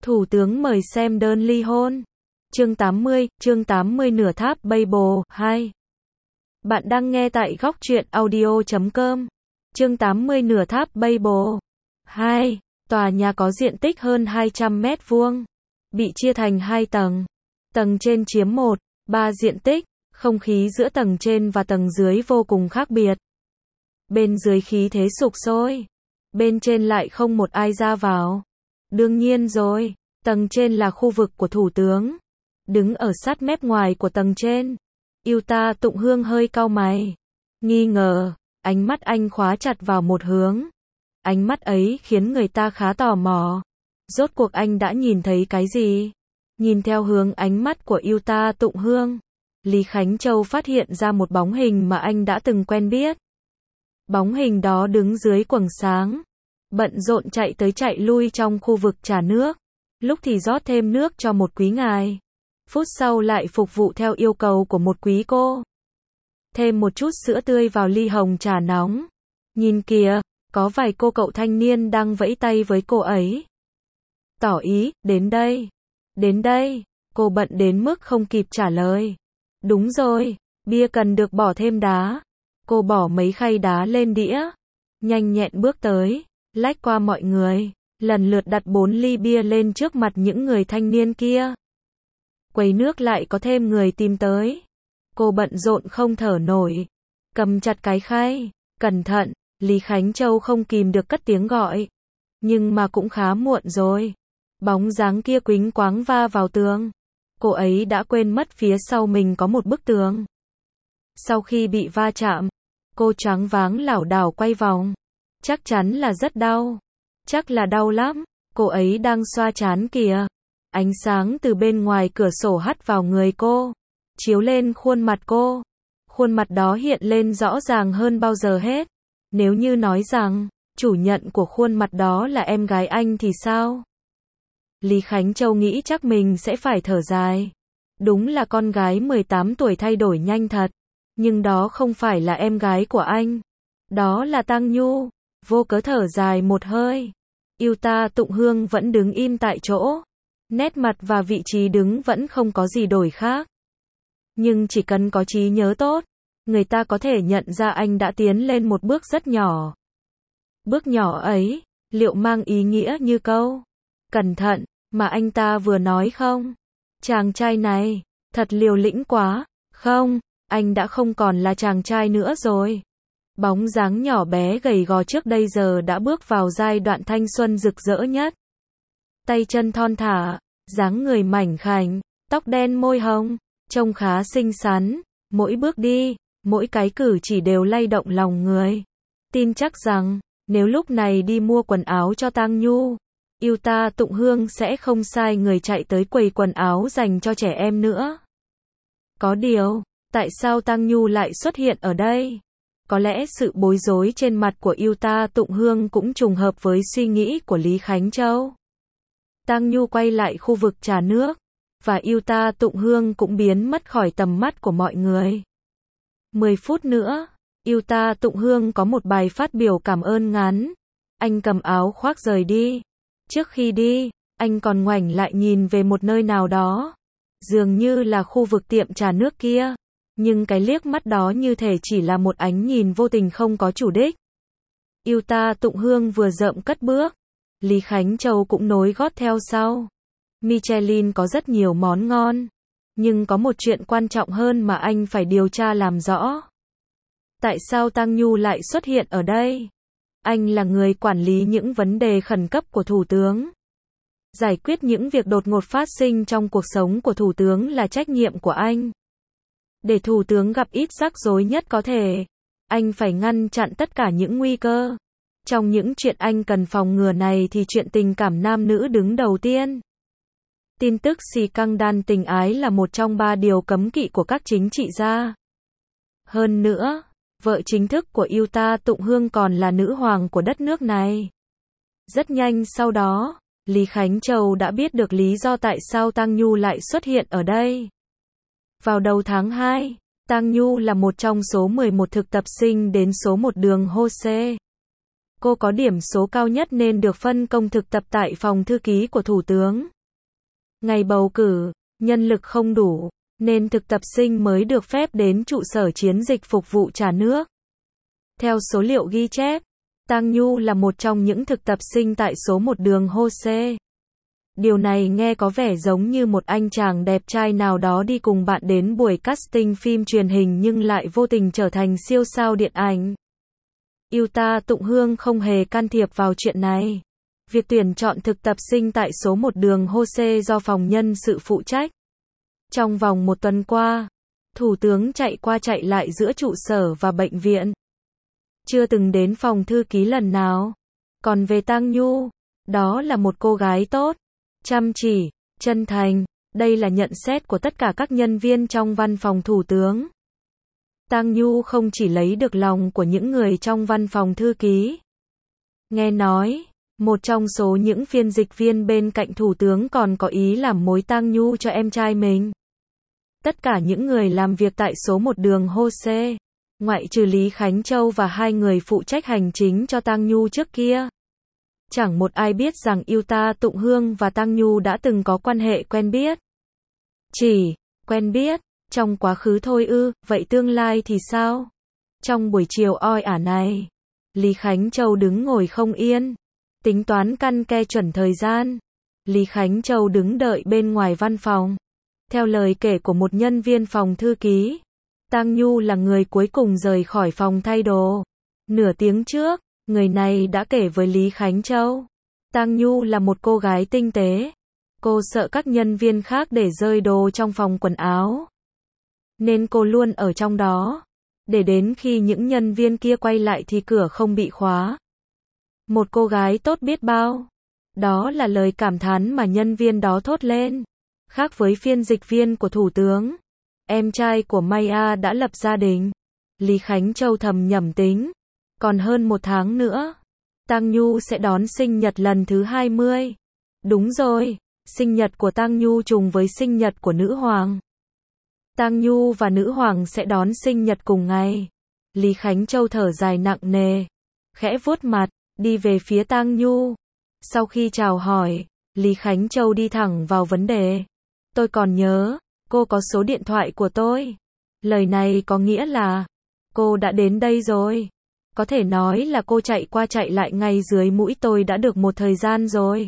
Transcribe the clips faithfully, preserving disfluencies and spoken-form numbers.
Thủ tướng mời xem đơn ly hôn. Chương tám mươi, chương tám mươi nửa tháp Babel, hai. Bạn đang nghe tại góc truyện audio chấm com. Chương tám mươi nửa tháp Babel, hai. Tòa nhà có diện tích hơn hai trăm mét vuông. Bị chia thành hai tầng. Tầng trên chiếm một, ba diện tích. Không khí giữa tầng trên và tầng dưới vô cùng khác biệt. Bên dưới khí thế sục sôi. Bên trên lại không một ai ra vào. Đương nhiên rồi, tầng trên là khu vực của thủ tướng. Đứng ở sát mép ngoài của tầng trên, Yuta Tụng Hương hơi cau mày. Nghi ngờ, ánh mắt anh khóa chặt vào một hướng. Ánh mắt ấy khiến người ta khá tò mò. Rốt cuộc anh đã nhìn thấy cái gì? Nhìn theo hướng ánh mắt của Yuta Tụng Hương, Lý Khánh Châu phát hiện ra một bóng hình mà anh đã từng quen biết. Bóng hình đó đứng dưới quầng sáng, bận rộn chạy tới chạy lui trong khu vực trà nước. Lúc thì rót thêm nước cho một quý ngài, phút sau lại phục vụ theo yêu cầu của một quý cô. Thêm một chút sữa tươi vào ly hồng trà nóng. Nhìn kìa, có vài cô cậu thanh niên đang vẫy tay với cô ấy. Tỏ ý, đến đây, đến đây. Cô bận đến mức không kịp trả lời. Đúng rồi, bia cần được bỏ thêm đá. Cô bỏ mấy khay đá lên đĩa, nhanh nhẹn bước tới, lách qua mọi người, lần lượt đặt bốn ly bia lên trước mặt những người thanh niên kia. Quầy nước lại có thêm người tìm tới. Cô bận rộn không thở nổi, cầm chặt cái khay. Cẩn thận, Lý Khánh Châu không kìm được cất tiếng gọi. Nhưng mà cũng khá muộn rồi. Bóng dáng kia quính quáng va vào tường. Cô ấy đã quên mất phía sau mình có một bức tường. Sau khi bị va chạm, cô choáng váng lảo đảo quay vòng. Chắc chắn là rất đau. Chắc là đau lắm. Cô ấy đang xoa trán kìa. Ánh sáng từ bên ngoài cửa sổ hắt vào người cô, chiếu lên khuôn mặt cô. Khuôn mặt đó hiện lên rõ ràng hơn bao giờ hết. Nếu như nói rằng, chủ nhận của khuôn mặt đó là em gái anh thì sao? Lý Khánh Châu nghĩ chắc mình sẽ phải thở dài. Đúng là con gái mười tám tuổi thay đổi nhanh thật. Nhưng đó không phải là em gái của anh. Đó là Tăng Nhu. Vô cớ thở dài một hơi. Yuta Tụng Hương vẫn đứng im tại chỗ. Nét mặt và vị trí đứng vẫn không có gì đổi khác. Nhưng chỉ cần có trí nhớ tốt, người ta có thể nhận ra anh đã tiến lên một bước rất nhỏ. Bước nhỏ ấy, liệu mang ý nghĩa như câu cẩn thận mà anh ta vừa nói không? Chàng trai này, thật liều lĩnh quá. Không, anh đã không còn là chàng trai nữa rồi. Bóng dáng nhỏ bé gầy gò trước đây giờ đã bước vào giai đoạn thanh xuân rực rỡ nhất. Tay chân thon thả, dáng người mảnh khảnh, tóc đen môi hồng, trông khá xinh xắn. Mỗi bước đi, mỗi cái cử chỉ đều lay động lòng người. Tin chắc rằng, nếu lúc này đi mua quần áo cho Tăng Nhu, Yuta Tụng Hương sẽ không sai người chạy tới quầy quần áo dành cho trẻ em nữa. Có điều, tại sao Tăng Nhu lại xuất hiện ở đây? Có lẽ sự bối rối trên mặt của Yuta Tụng Hương cũng trùng hợp với suy nghĩ của Lý Khánh Châu. Tăng Nhu quay lại khu vực trà nước, và Yuta Tụng Hương cũng biến mất khỏi tầm mắt của mọi người. mười phút nữa, Yuta Tụng Hương có một bài phát biểu cảm ơn ngắn. Anh cầm áo khoác rời đi. Trước khi đi, anh còn ngoảnh lại nhìn về một nơi nào đó. Dường như là khu vực tiệm trà nước kia. Nhưng cái liếc mắt đó như thể chỉ là một ánh nhìn vô tình không có chủ đích. Yuta Tụng Hương vừa rợm cất bước. Lý Khánh Châu cũng nối gót theo sau. Michelin có rất nhiều món ngon. Nhưng có một chuyện quan trọng hơn mà anh phải điều tra làm rõ. Tại sao Tăng Nhu lại xuất hiện ở đây? Anh là người quản lý những vấn đề khẩn cấp của Thủ tướng. Giải quyết những việc đột ngột phát sinh trong cuộc sống của Thủ tướng là trách nhiệm của anh. Để Thủ tướng gặp ít rắc rối nhất có thể, anh phải ngăn chặn tất cả những nguy cơ. Trong những chuyện anh cần phòng ngừa này thì chuyện tình cảm nam nữ đứng đầu tiên. Tin tức xì căng đan tình ái là một trong ba điều cấm kỵ của các chính trị gia. Hơn nữa, vợ chính thức của Yuta Tụng Hương còn là nữ hoàng của đất nước này. Rất nhanh sau đó, Lý Khánh Châu đã biết được lý do tại sao Tăng Nhu lại xuất hiện ở đây. Vào đầu tháng hai, Tăng Nhu là một trong số mười một thực tập sinh đến số một đường Hose. Cô có điểm số cao nhất nên được phân công thực tập tại phòng thư ký của Thủ tướng. Ngày bầu cử, nhân lực không đủ, nên thực tập sinh mới được phép đến trụ sở chiến dịch phục vụ trả nước. Theo số liệu ghi chép, Tang Nhu là một trong những thực tập sinh tại số một đường Hose. Điều này nghe có vẻ giống như một anh chàng đẹp trai nào đó đi cùng bạn đến buổi casting phim truyền hình nhưng lại vô tình trở thành siêu sao điện ảnh. Yuta Tụng Hương không hề can thiệp vào chuyện này. Việc tuyển chọn thực tập sinh tại số một đường Hose do phòng nhân sự phụ trách. Trong vòng một tuần qua, Thủ tướng chạy qua chạy lại giữa trụ sở và bệnh viện. Chưa từng đến phòng thư ký lần nào. Còn về Tang Nhu, đó là một cô gái tốt, chăm chỉ, chân thành. Đây là nhận xét của tất cả các nhân viên trong văn phòng thủ tướng. Tang Nhu không chỉ lấy được lòng của những người trong văn phòng thư ký. Nghe nói, một trong số những phiên dịch viên bên cạnh thủ tướng còn có ý làm mối Tang Nhu cho em trai mình. Tất cả những người làm việc tại số một đường Hose, ngoại trừ Lý Khánh Châu và hai người phụ trách hành chính cho Tang Nhu trước kia. Chẳng một ai biết rằng Yuta Tụng Hương và Tang Nhu đã từng có quan hệ quen biết. Chỉ quen biết trong quá khứ thôi ư, vậy tương lai thì sao? Trong buổi chiều oi ả này, Lý Khánh Châu đứng ngồi không yên, tính toán căn ke chuẩn thời gian. Lý Khánh Châu đứng đợi bên ngoài văn phòng. Theo lời kể của một nhân viên phòng thư ký, Tang Nhu là người cuối cùng rời khỏi phòng thay đồ. Nửa tiếng trước, người này đã kể với Lý Khánh Châu. Tang Nhu là một cô gái tinh tế. Cô sợ các nhân viên khác để rơi đồ trong phòng quần áo. Nên cô luôn ở trong đó. Để đến khi những nhân viên kia quay lại thì cửa không bị khóa. Một cô gái tốt biết bao. Đó là lời cảm thán mà nhân viên đó thốt lên. Khác với phiên dịch viên của thủ tướng, em trai của Maya đã lập gia đình. Lý Khánh Châu thầm nhẩm tính. Còn hơn một tháng nữa, Tang Nhu sẽ đón sinh nhật lần thứ hai mươi. Đúng rồi, sinh nhật của Tang Nhu trùng với sinh nhật của nữ hoàng. Tang Nhu và nữ hoàng sẽ đón sinh nhật cùng ngày. Lý Khánh Châu thở dài nặng nề, khẽ vuốt mặt, đi về phía Tang Nhu. Sau khi chào hỏi, Lý Khánh Châu đi thẳng vào vấn đề. Tôi còn nhớ, cô có số điện thoại của tôi. Lời này có nghĩa là, cô đã đến đây rồi. Có thể nói là cô chạy qua chạy lại ngay dưới mũi tôi đã được một thời gian rồi.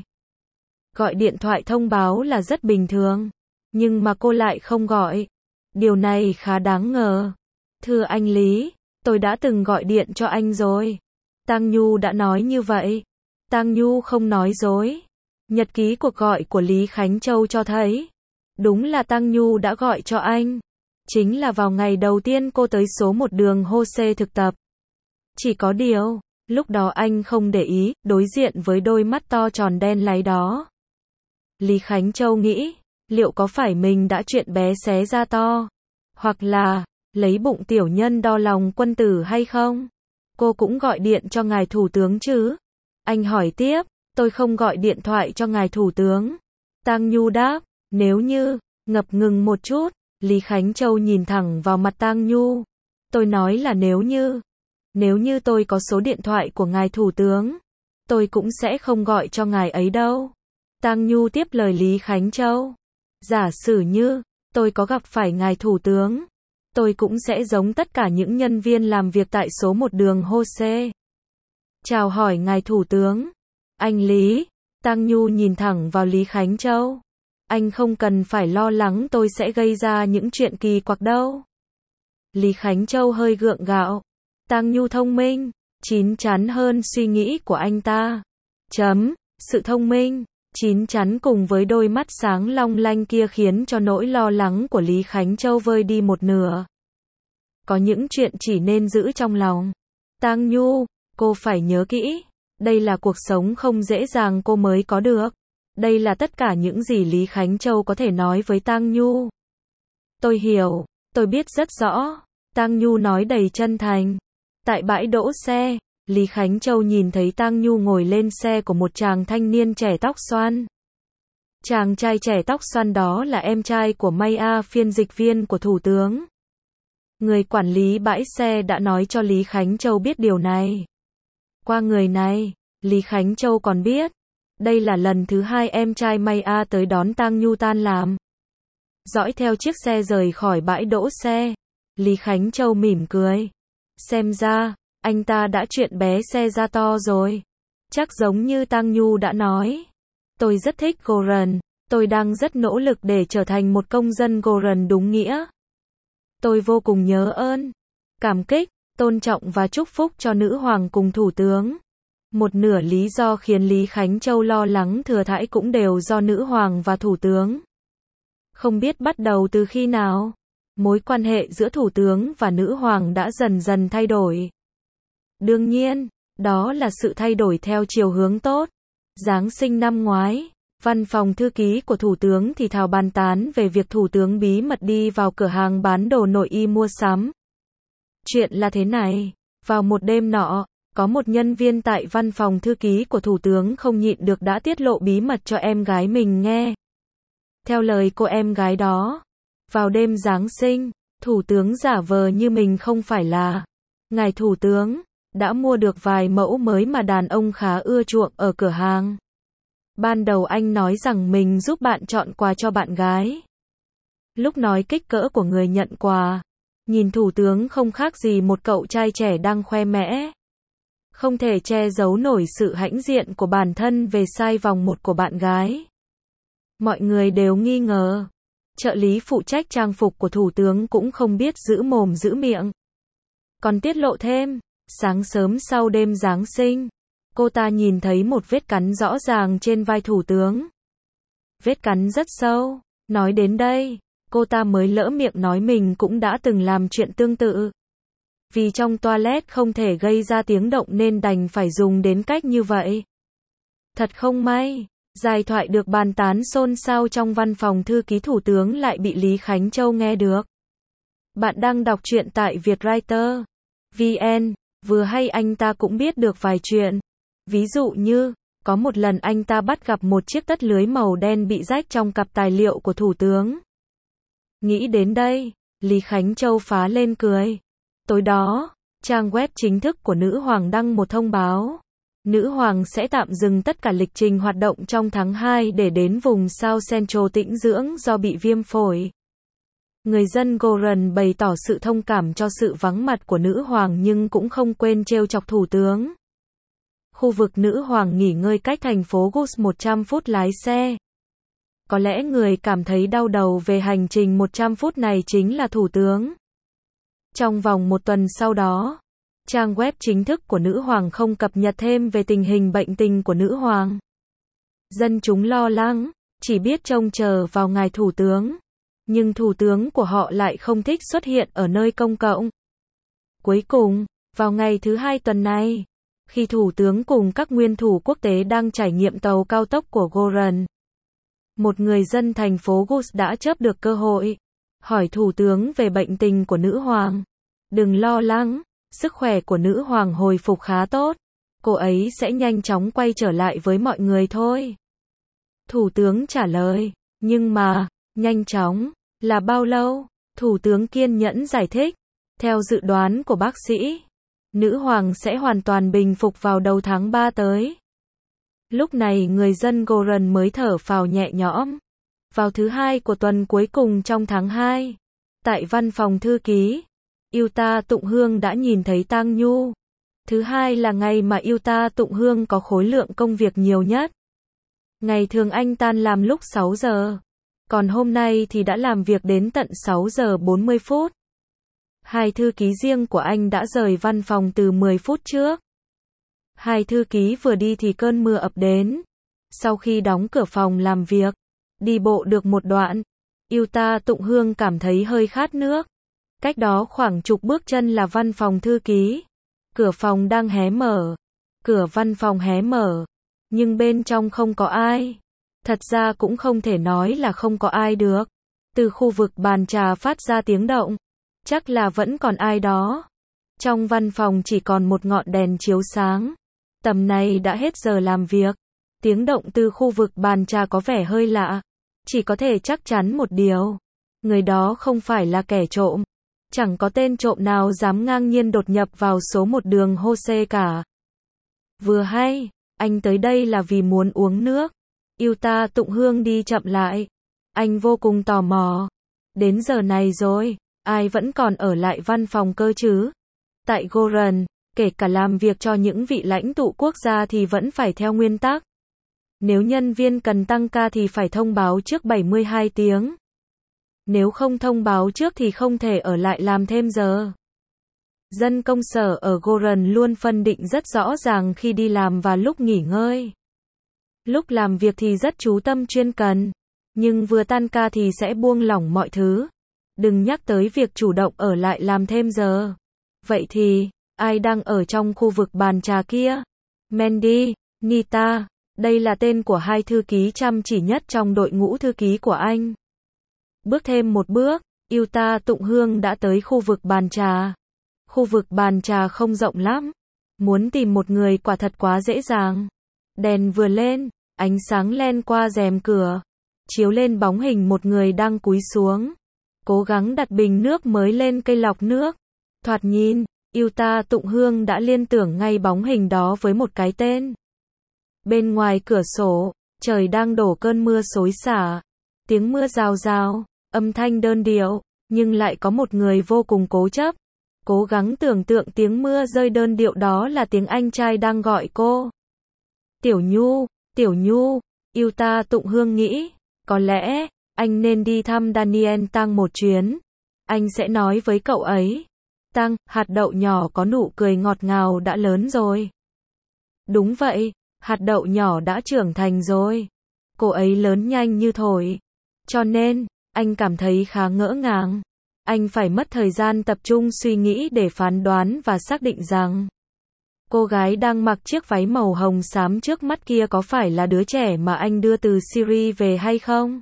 Gọi điện thoại thông báo là rất bình thường. Nhưng mà cô lại không gọi. Điều này khá đáng ngờ. Thưa anh Lý, tôi đã từng gọi điện cho anh rồi. Tang Nhu đã nói như vậy. Tang Nhu không nói dối. Nhật ký cuộc gọi của Lý Khánh Châu cho thấy. Đúng là Tang Nhu đã gọi cho anh. Chính là vào ngày đầu tiên cô tới số một đường Hose thực tập. Chỉ có điều, lúc đó anh không để ý, đối diện với đôi mắt to tròn đen láy đó. Lý Khánh Châu nghĩ, liệu có phải mình đã chuyện bé xé ra to? Hoặc là, lấy bụng tiểu nhân đo lòng quân tử hay không? Cô cũng gọi điện cho ngài thủ tướng chứ? Anh hỏi tiếp, tôi không gọi điện thoại cho ngài thủ tướng. Tang Nhu đáp, nếu như, ngập ngừng một chút, Lý Khánh Châu nhìn thẳng vào mặt Tang Nhu. Tôi nói là nếu như, nếu như tôi có số điện thoại của ngài thủ tướng, tôi cũng sẽ không gọi cho ngài ấy đâu. Tang Nhu tiếp lời Lý Khánh Châu. Giả sử như, tôi có gặp phải ngài thủ tướng, tôi cũng sẽ giống tất cả những nhân viên làm việc tại số một đường Hose. Chào hỏi ngài thủ tướng. Anh Lý, Tang Nhu nhìn thẳng vào Lý Khánh Châu. Anh không cần phải lo lắng tôi sẽ gây ra những chuyện kỳ quặc đâu. Lý Khánh Châu hơi gượng gạo. Tang Nhu thông minh, chín chắn hơn suy nghĩ của anh ta. Chấm, sự thông minh, chín chắn cùng với đôi mắt sáng long lanh kia khiến cho nỗi lo lắng của Lý Khánh Châu vơi đi một nửa. Có những chuyện chỉ nên giữ trong lòng. Tang Nhu, cô phải nhớ kỹ, đây là cuộc sống không dễ dàng cô mới có được. Đây là tất cả những gì Lý Khánh Châu có thể nói với Tang Nhu. Tôi hiểu, tôi biết rất rõ. Tang Nhu nói đầy chân thành. Tại bãi đỗ xe, Lý Khánh Châu nhìn thấy Tang Nhu ngồi lên xe của một chàng thanh niên trẻ tóc xoăn. Chàng trai trẻ tóc xoăn đó là em trai của Maya, phiên dịch viên của thủ tướng. Người quản lý bãi xe đã nói cho Lý Khánh Châu biết điều này. Qua người này, Lý Khánh Châu còn biết, Đây là lần thứ hai em trai Maya tới đón Tang Nhu tan làm. Dõi theo chiếc xe rời khỏi bãi đỗ xe, Lý Khánh Châu mỉm cười. Xem ra, anh ta đã chuyện bé xe ra to rồi. Chắc giống như Tang Nhu đã nói. Tôi rất thích Goran. Tôi đang rất nỗ lực để trở thành một công dân Goran đúng nghĩa. Tôi vô cùng nhớ ơn, cảm kích, tôn trọng và chúc phúc cho nữ hoàng cùng thủ tướng. Một nửa lý do khiến Lý Khánh Châu lo lắng thừa thãi cũng đều do nữ hoàng và thủ tướng. Không biết bắt đầu từ khi nào, mối quan hệ giữa thủ tướng và nữ hoàng đã dần dần thay đổi. Đương nhiên, đó là sự thay đổi theo chiều hướng tốt. Giáng sinh năm ngoái, văn phòng thư ký của thủ tướng thì thào bàn tán về việc thủ tướng bí mật đi vào cửa hàng bán đồ nội y mua sắm. Chuyện là thế này, vào một đêm nọ, có một nhân viên tại văn phòng thư ký của thủ tướng không nhịn được đã tiết lộ bí mật cho em gái mình nghe. Theo lời cô em gái đó, vào đêm Giáng sinh, thủ tướng giả vờ như mình không phải là ngài thủ tướng, đã mua được vài mẫu mới mà đàn ông khá ưa chuộng ở cửa hàng. Ban đầu anh nói rằng mình giúp bạn chọn quà cho bạn gái. Lúc nói kích cỡ của người nhận quà, nhìn thủ tướng không khác gì một cậu trai trẻ đang khoe mẽ. Không thể che giấu nổi sự hãnh diện của bản thân về size vòng một của bạn gái. Mọi người đều nghi ngờ. Trợ lý phụ trách trang phục của thủ tướng cũng không biết giữ mồm giữ miệng. Còn tiết lộ thêm, sáng sớm sau đêm Giáng sinh, cô ta nhìn thấy một vết cắn rõ ràng trên vai thủ tướng. Vết cắn rất sâu. Nói đến đây, cô ta mới lỡ miệng nói mình cũng đã từng làm chuyện tương tự. Vì trong toilet không thể gây ra tiếng động nên đành phải dùng đến cách như vậy. Thật không may, giai thoại được bàn tán xôn xao trong văn phòng thư ký thủ tướng lại bị Lý Khánh Châu nghe được. Bạn đang đọc truyện tại Vietwriter chấm vn, vừa hay anh ta cũng biết được vài chuyện. Ví dụ như, có một lần anh ta bắt gặp một chiếc tất lưới màu đen bị rách trong cặp tài liệu của thủ tướng. Nghĩ đến đây, Lý Khánh Châu phá lên cười. Tối đó, trang web chính thức của nữ hoàng đăng một thông báo. Nữ hoàng sẽ tạm dừng tất cả lịch trình hoạt động trong tháng hai để đến vùng South Central tĩnh dưỡng do bị viêm phổi. Người dân Goran bày tỏ sự thông cảm cho sự vắng mặt của nữ hoàng nhưng cũng không quên trêu chọc thủ tướng. Khu vực nữ hoàng nghỉ ngơi cách thành phố Gus một trăm phút lái xe. Có lẽ người cảm thấy đau đầu về hành trình một trăm phút này chính là thủ tướng. Trong vòng một tuần sau đó, trang web chính thức của nữ hoàng không cập nhật thêm về tình hình bệnh tình của nữ hoàng. Dân chúng lo lắng, chỉ biết trông chờ vào ngài thủ tướng. Nhưng thủ tướng của họ lại không thích xuất hiện ở nơi công cộng. Cuối cùng, vào ngày thứ hai tuần này, khi thủ tướng cùng các nguyên thủ quốc tế đang trải nghiệm tàu cao tốc của Goran, một người dân thành phố Gus đã chớp được cơ hội, hỏi thủ tướng về bệnh tình của nữ hoàng. Đừng lo lắng, sức khỏe của nữ hoàng hồi phục khá tốt. Cô ấy sẽ nhanh chóng quay trở lại với mọi người thôi. Thủ tướng trả lời, nhưng mà, nhanh chóng, là bao lâu? Thủ tướng kiên nhẫn giải thích. Theo dự đoán của bác sĩ, nữ hoàng sẽ hoàn toàn bình phục vào đầu tháng ba tới. Lúc này người dân Goran mới thở phào nhẹ nhõm. Vào thứ hai của tuần cuối cùng trong tháng hai, tại văn phòng thư ký, Yuta Tụng Hương đã nhìn thấy Tang Nhu. Thứ hai là ngày mà Yuta Tụng Hương có khối lượng công việc nhiều nhất. Ngày thường anh tan làm lúc sáu giờ, còn hôm nay thì đã làm việc đến tận sáu giờ bốn mươi phút. Hai thư ký riêng của anh đã rời văn phòng từ mười phút trước. Hai thư ký vừa đi thì cơn mưa ập đến. Sau khi đóng cửa phòng làm việc, đi bộ được một đoạn, Yuta Tụng Hương cảm thấy hơi khát nước. Cách đó khoảng chục bước chân là văn phòng thư ký. Cửa phòng đang hé mở. Cửa văn phòng hé mở, nhưng bên trong không có ai. Thật ra cũng không thể nói là không có ai được. Từ khu vực bàn trà phát ra tiếng động. Chắc là vẫn còn ai đó. Trong văn phòng chỉ còn một ngọn đèn chiếu sáng. Tầm này đã hết giờ làm việc. Tiếng động từ khu vực bàn trà có vẻ hơi lạ. Chỉ có thể chắc chắn một điều. Người đó không phải là kẻ trộm. Chẳng có tên trộm nào dám ngang nhiên đột nhập vào số một đường Hose cả. Vừa hay, Anh tới đây là vì muốn uống nước. Yuta Tụng Hương đi chậm lại. Anh vô cùng tò mò. Đến giờ này rồi, ai vẫn còn ở lại văn phòng cơ chứ? Tại Goran, kể cả làm việc cho những vị lãnh tụ quốc gia thì vẫn phải theo nguyên tắc. Nếu nhân viên cần tăng ca thì phải thông báo trước bảy mươi hai tiếng. Nếu không thông báo trước thì không thể ở lại làm thêm giờ. Dân công sở ở Goran luôn phân định rất rõ ràng khi đi làm và lúc nghỉ ngơi. Lúc làm việc thì rất chú tâm chuyên cần, nhưng vừa tan ca thì sẽ buông lỏng mọi thứ. Đừng nhắc tới việc chủ động ở lại làm thêm giờ. Vậy thì, ai đang ở trong khu vực bàn trà kia? Mandy, Nita, đây là tên của hai thư ký chăm chỉ nhất trong đội ngũ thư ký của anh. Bước thêm một bước, Yuta Tụng Hương đã tới khu vực bàn trà. Khu vực bàn trà không rộng lắm. Muốn tìm một người quả thật quá dễ dàng. Đèn vừa lên, ánh sáng len qua rèm cửa, chiếu lên bóng hình một người đang cúi xuống, cố gắng đặt bình nước mới lên cây lọc nước. Thoạt nhìn, Yuta Tụng Hương đã liên tưởng ngay bóng hình đó với một cái tên. Bên ngoài cửa sổ, trời đang đổ cơn mưa xối xả. Tiếng mưa rào rào, âm thanh đơn điệu, nhưng lại có một người vô cùng cố chấp. Cố gắng tưởng tượng tiếng mưa rơi đơn điệu đó là tiếng anh trai đang gọi cô. Tiểu Nhu, Tiểu Nhu, Yuta Tụng Hương nghĩ, có lẽ, anh nên đi thăm Daniel Tang một chuyến. Anh sẽ nói với cậu ấy. Tang, hạt đậu nhỏ có nụ cười ngọt ngào đã lớn rồi. Đúng vậy, hạt đậu nhỏ đã trưởng thành rồi. Cô ấy lớn nhanh như thổi. Cho nên, anh cảm thấy khá ngỡ ngàng. Anh phải mất thời gian tập trung suy nghĩ để phán đoán và xác định rằng cô gái đang mặc chiếc váy màu hồng xám trước mắt kia có phải là đứa trẻ mà anh đưa từ Syria về hay không?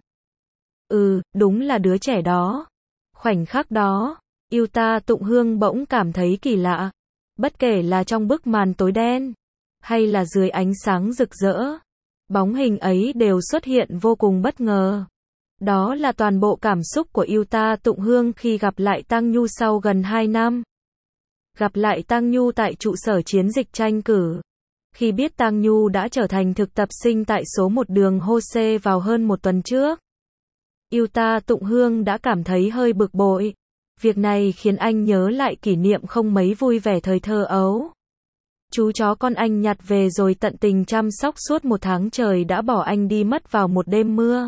Ừ, đúng là đứa trẻ đó. Khoảnh khắc đó, Yuta Tụng Hương bỗng cảm thấy kỳ lạ. Bất kể là trong bức màn tối đen, hay là dưới ánh sáng rực rỡ, bóng hình ấy đều xuất hiện vô cùng bất ngờ. Đó là toàn bộ cảm xúc của Yuta Tụng Hương khi gặp lại Tang Nhu sau gần hai năm. Gặp lại Tang Nhu tại trụ sở chiến dịch tranh cử. Khi biết Tang Nhu đã trở thành thực tập sinh tại số một đường Hose vào hơn một tuần trước, Yuta Tụng Hương đã cảm thấy hơi bực bội. Việc này khiến anh nhớ lại kỷ niệm không mấy vui vẻ thời thơ ấu. Chú chó con anh nhặt về rồi tận tình chăm sóc suốt một tháng trời đã bỏ anh đi mất vào một đêm mưa.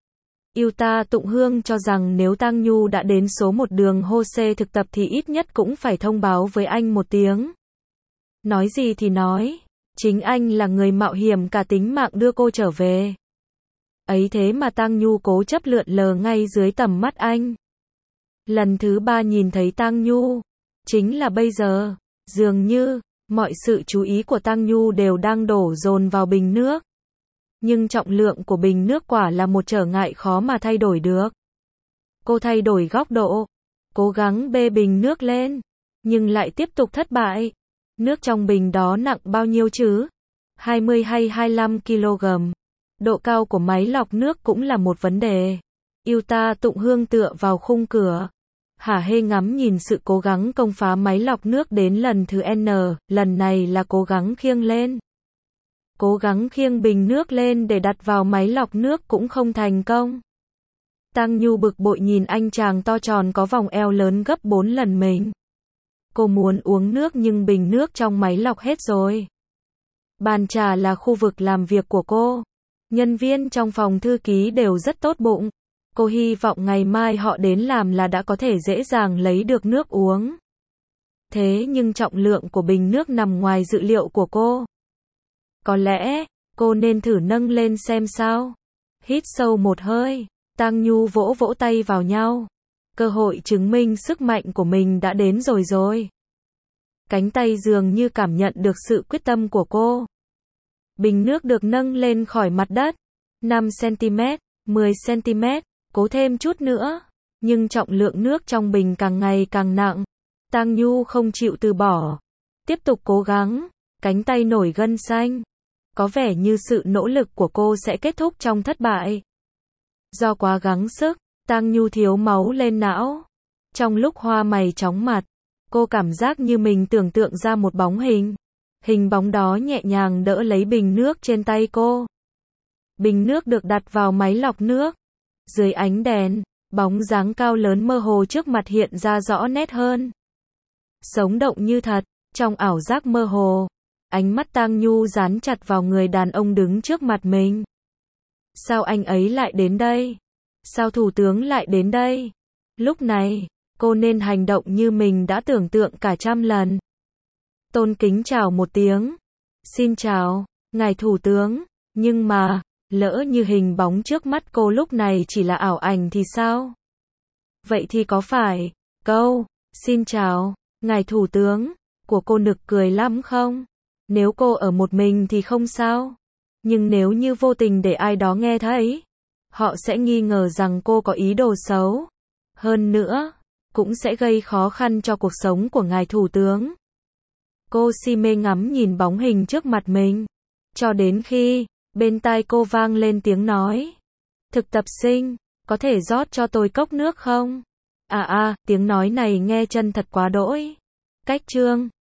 Yuta Tụng Hương cho rằng nếu Tang Nhu đã đến số một đường Hose thực tập thì ít nhất cũng phải thông báo với anh một tiếng. Nói gì thì nói, chính anh là người mạo hiểm cả tính mạng đưa cô trở về. Ấy thế mà Tang Nhu cố chấp lượn lờ ngay dưới tầm mắt anh. Lần thứ ba nhìn thấy Tang Nhu, chính là bây giờ, dường như, mọi sự chú ý của Tang Nhu đều đang đổ dồn vào bình nước. Nhưng trọng lượng của bình nước quả là một trở ngại khó mà thay đổi được. Cô thay đổi góc độ, cố gắng bê bình nước lên, nhưng lại tiếp tục thất bại. Nước trong bình đó nặng bao nhiêu chứ? hai mươi hay hai mươi lăm ki lô gam. Độ cao của máy lọc nước cũng là một vấn đề. Yuta Tụng Hương tựa vào khung cửa, hả hê ngắm nhìn sự cố gắng công phá máy lọc nước đến lần thứ N, lần này là cố gắng khiêng lên. Cố gắng khiêng bình nước lên để đặt vào máy lọc nước cũng không thành công. Tang Nhu bực bội nhìn anh chàng to tròn có vòng eo lớn gấp bốn lần mình. Cô muốn uống nước nhưng bình nước trong máy lọc hết rồi. Bàn trà là khu vực làm việc của cô. Nhân viên trong phòng thư ký đều rất tốt bụng. Cô hy vọng ngày mai họ đến làm là đã có thể dễ dàng lấy được nước uống. Thế nhưng trọng lượng của bình nước nằm ngoài dự liệu của cô. Có lẽ, cô nên thử nâng lên xem sao. Hít sâu một hơi, Tang Nhu vỗ vỗ tay vào nhau. Cơ hội chứng minh sức mạnh của mình đã đến rồi rồi. Cánh tay dường như cảm nhận được sự quyết tâm của cô. Bình nước được nâng lên khỏi mặt đất. năm xăng-ti-mét, mười xăng-ti-mét, cố thêm chút nữa. Nhưng trọng lượng nước trong bình càng ngày càng nặng. Tang Nhu không chịu từ bỏ. Tiếp tục cố gắng, cánh tay nổi gân xanh. Có vẻ như sự nỗ lực của cô sẽ kết thúc trong thất bại. Do quá gắng sức, Tang Nhu thiếu máu lên não. Trong lúc hoa mày chóng mặt, cô cảm giác như mình tưởng tượng ra một bóng hình. Hình bóng đó nhẹ nhàng đỡ lấy bình nước trên tay cô. Bình nước được đặt vào máy lọc nước. Dưới ánh đèn, bóng dáng cao lớn mơ hồ trước mặt hiện ra rõ nét hơn. Sống động như thật, trong ảo giác mơ hồ. Ánh mắt Tang Nhu dán chặt vào người đàn ông đứng trước mặt mình. Sao anh ấy lại đến đây? Sao thủ tướng lại đến đây? Lúc này, cô nên hành động như mình đã tưởng tượng cả trăm lần. Tôn kính chào một tiếng. Xin chào, ngài thủ tướng. Nhưng mà, lỡ như hình bóng trước mắt cô lúc này chỉ là ảo ảnh thì sao? Vậy thì có phải, câu, xin chào, ngài thủ tướng, của cô nực cười lắm không? Nếu cô ở một mình thì không sao. Nhưng nếu như vô tình để ai đó nghe thấy, họ sẽ nghi ngờ rằng cô có ý đồ xấu. Hơn nữa, cũng sẽ gây khó khăn cho cuộc sống của ngài thủ tướng. Cô si mê ngắm nhìn bóng hình trước mặt mình. Cho đến khi, bên tai cô vang lên tiếng nói. Thực tập sinh, có thể rót cho tôi cốc nước không? À à, tiếng nói này nghe chân thật quá đỗi. Cách chương